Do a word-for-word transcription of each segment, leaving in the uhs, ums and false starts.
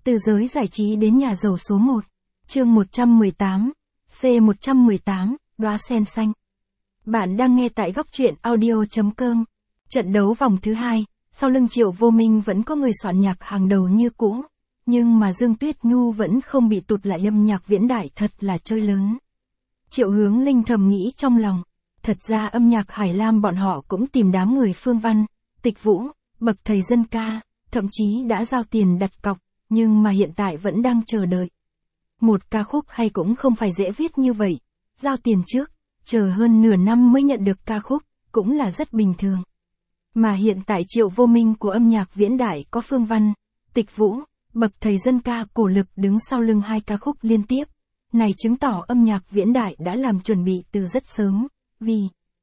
Từ giới giải trí đến nhà giàu số một. Chương một trăm mười tám. C một trăm mười tám, đóa sen xanh. Bạn đang nghe tại góc truyện audio chấm com. Trận đấu vòng thứ hai, sau lưng Triệu Vô Minh vẫn có người soạn nhạc hàng đầu như cũ. Nhưng mà Dương Tuyết Nhu vẫn không bị tụt lại, âm nhạc viễn đại thật là chơi lớn. Triệu Hướng Linh thầm nghĩ trong lòng. Thật ra âm nhạc Hải Lam bọn họ cũng tìm đám người Phương Văn, Tịch Vũ, bậc thầy dân ca, thậm chí đã giao tiền đặt cọc, nhưng mà hiện tại vẫn đang chờ đợi. Một ca khúc hay cũng không phải dễ viết như vậy, giao tiền trước, chờ hơn nửa năm mới nhận được ca khúc, cũng là rất bình thường. Mà hiện tại Triệu Vô Minh của âm nhạc viễn đại có Phương Văn, Tịch Vũ, bậc thầy dân ca cổ lực đứng sau lưng hai ca khúc liên tiếp. Này chứng tỏ âm nhạc viễn đại đã làm chuẩn bị từ rất sớm, vì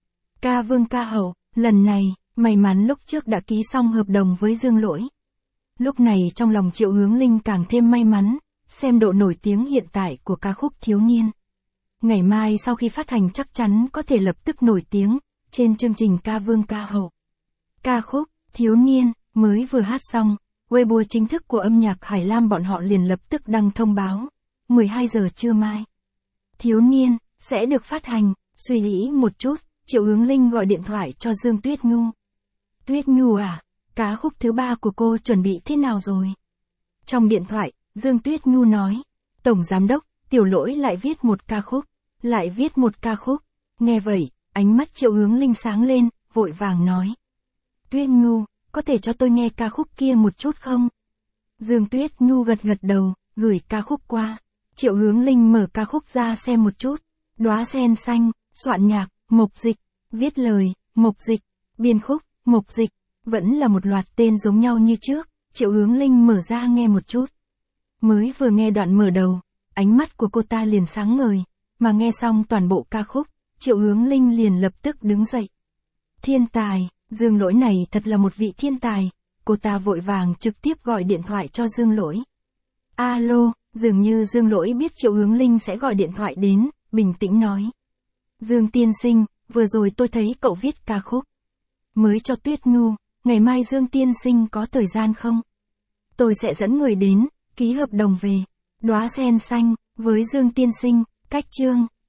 ca vương ca hậu, lần này, may mắn lúc trước đã ký xong hợp đồng với Dương Lỗi. Lúc này trong lòng Triệu Hướng Linh càng thêm may mắn, xem độ nổi tiếng hiện tại của ca khúc Thiếu Niên. Ngày mai sau khi phát hành chắc chắn có thể lập tức nổi tiếng, trên chương trình ca vương ca hậu. Ca khúc, Thiếu Niên, mới vừa hát xong, Weibo chính thức của âm nhạc Hải Lam bọn họ liền lập tức đăng thông báo, mười hai giờ trưa mai. Thiếu Niên, sẽ được phát hành, suy nghĩ một chút, Triệu Hướng Linh gọi điện thoại cho Dương Tuyết Nhu. Tuyết Nhu à, ca khúc thứ ba của cô chuẩn bị thế nào rồi? Trong điện thoại, Dương Tuyết Nhu nói, Tổng Giám đốc, Tiểu Lỗi lại viết một ca khúc, lại viết một ca khúc. Nghe vậy, ánh mắt Triệu Hướng Linh sáng lên, vội vàng nói. Tuyết Nhu, có thể cho tôi nghe ca khúc kia một chút không? Dương Tuyết Nhu gật gật đầu, gửi ca khúc qua. Triệu Hướng Linh mở ca khúc ra xem một chút. Đóa sen xanh, soạn nhạc, Mộc Dịch, viết lời, Mộc Dịch, biên khúc, Mộc Dịch, vẫn là một loạt tên giống nhau như trước. Triệu Hướng Linh mở ra nghe một chút. Mới vừa nghe đoạn mở đầu, ánh mắt của cô ta liền sáng ngời, mà nghe xong toàn bộ ca khúc, Triệu Hướng Linh liền lập tức đứng dậy. Thiên tài, Dương Lỗi này thật là một vị thiên tài, cô ta vội vàng trực tiếp gọi điện thoại cho Dương Lỗi. Alo, dường như Dương Lỗi biết Triệu Hướng Linh sẽ gọi điện thoại đến, bình tĩnh nói. Dương tiên sinh, vừa rồi tôi thấy cậu viết ca khúc mới cho Tuyết Nhu, ngày mai Dương tiên sinh có thời gian không? Tôi sẽ dẫn người đến, ký hợp đồng về. Đóa sen xanh, với Dương tiên sinh, cách chương.